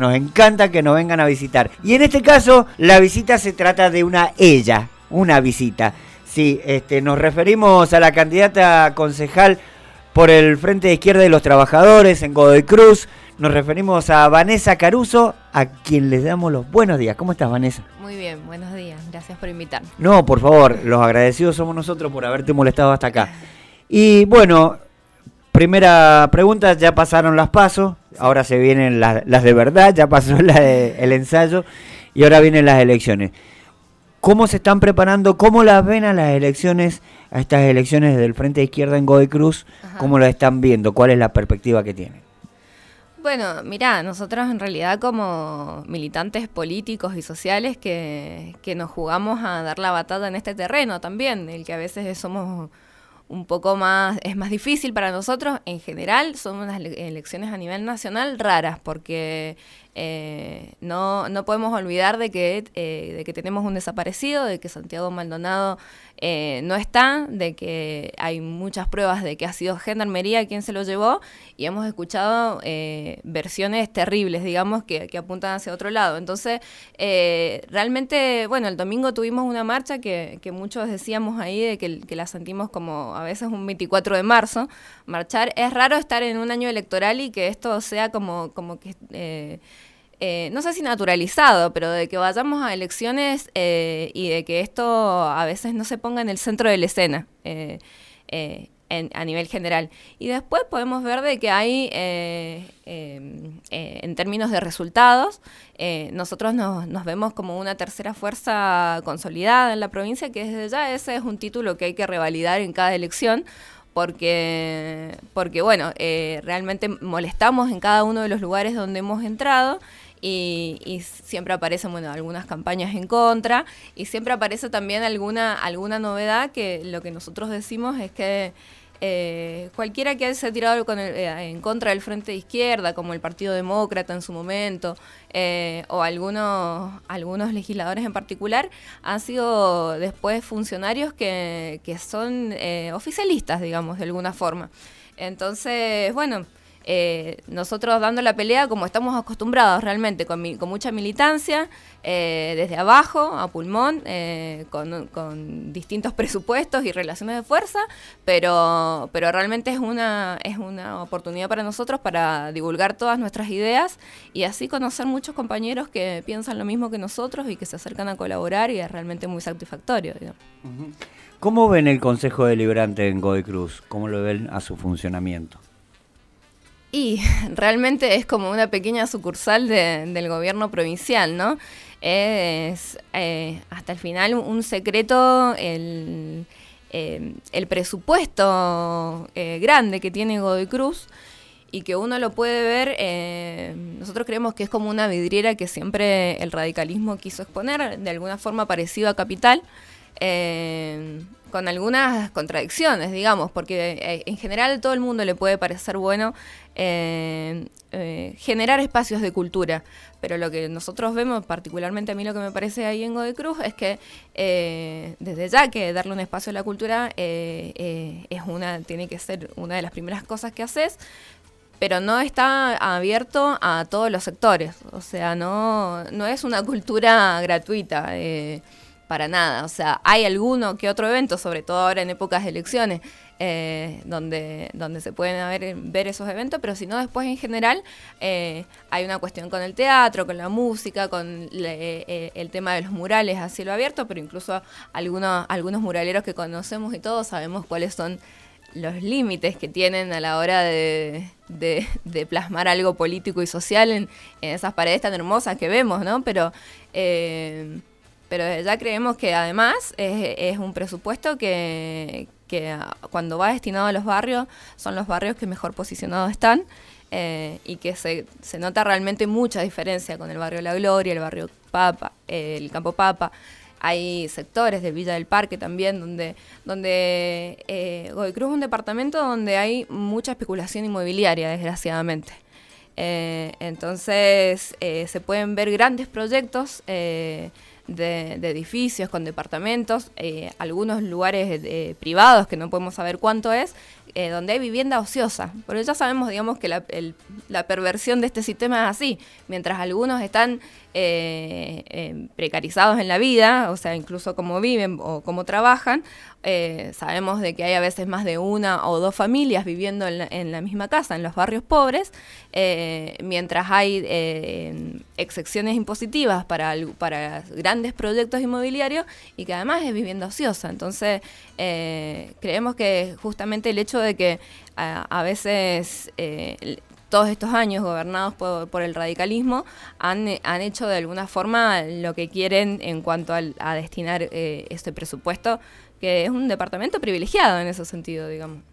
nos encanta que nos vengan a visitar. Y en este caso, la visita se trata de una visita. Sí, nos referimos a la candidata concejal por el Frente de Izquierda de los Trabajadores en Godoy Cruz. Nos referimos a Vanessa Caruso, a quien les damos los buenos días. ¿Cómo estás, Vanessa? Muy bien, buenos días. Gracias por invitarme. No, por favor, los agradecidos somos nosotros por haberte molestado hasta acá. Y bueno, primera pregunta, ya pasaron las PASO, ahora se vienen las de verdad, ya pasó el ensayo y ahora vienen las elecciones. ¿Cómo se están preparando? ¿Cómo las ven a las elecciones, a estas elecciones del Frente de Izquierda en Godoy Cruz? Ajá. ¿Cómo las están viendo? ¿Cuál es la perspectiva que tienen? Bueno, mirá, nosotros en realidad como militantes políticos y sociales que nos jugamos a dar la batalla en este terreno también, el que a veces somos un poco más, es más difícil para nosotros, en general son unas elecciones a nivel nacional raras, porque no podemos olvidar de que tenemos un desaparecido, de que Santiago Maldonado no está, de que hay muchas pruebas de que ha sido Gendarmería quien se lo llevó, y hemos escuchado versiones terribles, digamos, que apuntan hacia otro lado. Entonces, realmente, bueno, el domingo tuvimos una marcha que muchos decíamos ahí de que la sentimos como a veces un 24 de marzo. Marchar, es raro estar en un año electoral y que esto sea como que... no sé si naturalizado, pero de que vayamos a elecciones y de que esto a veces no se ponga en el centro de la escena a nivel general. Y después podemos ver de que hay, en términos de resultados, nosotros nos vemos como una tercera fuerza consolidada en la provincia, que desde ya ese es un título que hay que revalidar en cada elección, porque bueno, realmente molestamos en cada uno de los lugares donde hemos entrado. Y siempre aparecen, bueno, algunas campañas en contra, y siempre aparece también alguna novedad, que lo que nosotros decimos es que cualquiera que se ha tirado en contra del Frente de Izquierda, como el Partido Demócrata en su momento, o algunos legisladores en particular, han sido después funcionarios que son oficialistas, digamos, de alguna forma. Entonces, bueno... nosotros dando la pelea como estamos acostumbrados realmente, con mucha militancia, desde abajo a pulmón, con distintos presupuestos y relaciones de fuerza, pero realmente es una oportunidad para nosotros para divulgar todas nuestras ideas y así conocer muchos compañeros que piensan lo mismo que nosotros y que se acercan a colaborar, y es realmente muy satisfactorio, digamos. ¿Cómo ven el Consejo Deliberante en Godoy Cruz? ¿Cómo lo ven a su funcionamiento? Y realmente es como una pequeña sucursal del gobierno provincial, ¿no? Es hasta el final un secreto el presupuesto grande que tiene Godoy Cruz, y que uno lo puede ver, nosotros creemos que es como una vidriera que siempre el radicalismo quiso exponer, de alguna forma parecido a Capital, con algunas contradicciones, digamos, porque en general a todo el mundo le puede parecer bueno generar espacios de cultura, pero lo que nosotros vemos, particularmente a mí lo que me parece ahí en Godoy Cruz, es que desde ya que darle un espacio a la cultura tiene que ser una de las primeras cosas que haces, pero no está abierto a todos los sectores, o sea, no es una cultura gratuita, para nada. O sea, hay alguno que otro evento, sobre todo ahora en épocas de elecciones, donde se pueden ver esos eventos, pero si no, después en general hay una cuestión con el teatro, con la música, con el tema de los murales a cielo abierto, pero incluso algunos muraleros que conocemos y todos sabemos cuáles son los límites que tienen a la hora de plasmar algo político y social en esas paredes tan hermosas que vemos, ¿no? Pero ya creemos que además es un presupuesto que cuando va destinado a los barrios, son los barrios que mejor posicionados están, y que se nota realmente mucha diferencia con el barrio La Gloria, el barrio Papa, el Campo Papa. Hay sectores de Villa del Parque también, donde Godoy Cruz es un departamento donde hay mucha especulación inmobiliaria, desgraciadamente. Entonces se pueden ver grandes proyectos de edificios con departamentos, algunos lugares privados que no podemos saber cuánto es, donde hay vivienda ociosa. Porque ya sabemos, digamos, que la perversión de este sistema es así. Mientras algunos están precarizados en la vida, o sea, incluso cómo viven o cómo trabajan, sabemos de que hay a veces más de una o dos familias viviendo en la misma casa, en los barrios pobres, mientras hay excepciones impositivas para grandes proyectos inmobiliarios y que además es vivienda ociosa. Entonces, creemos que justamente el hecho de que a veces todos estos años gobernados por el radicalismo han hecho de alguna forma lo que quieren en cuanto a destinar este presupuesto, que es un departamento privilegiado en ese sentido, digamos.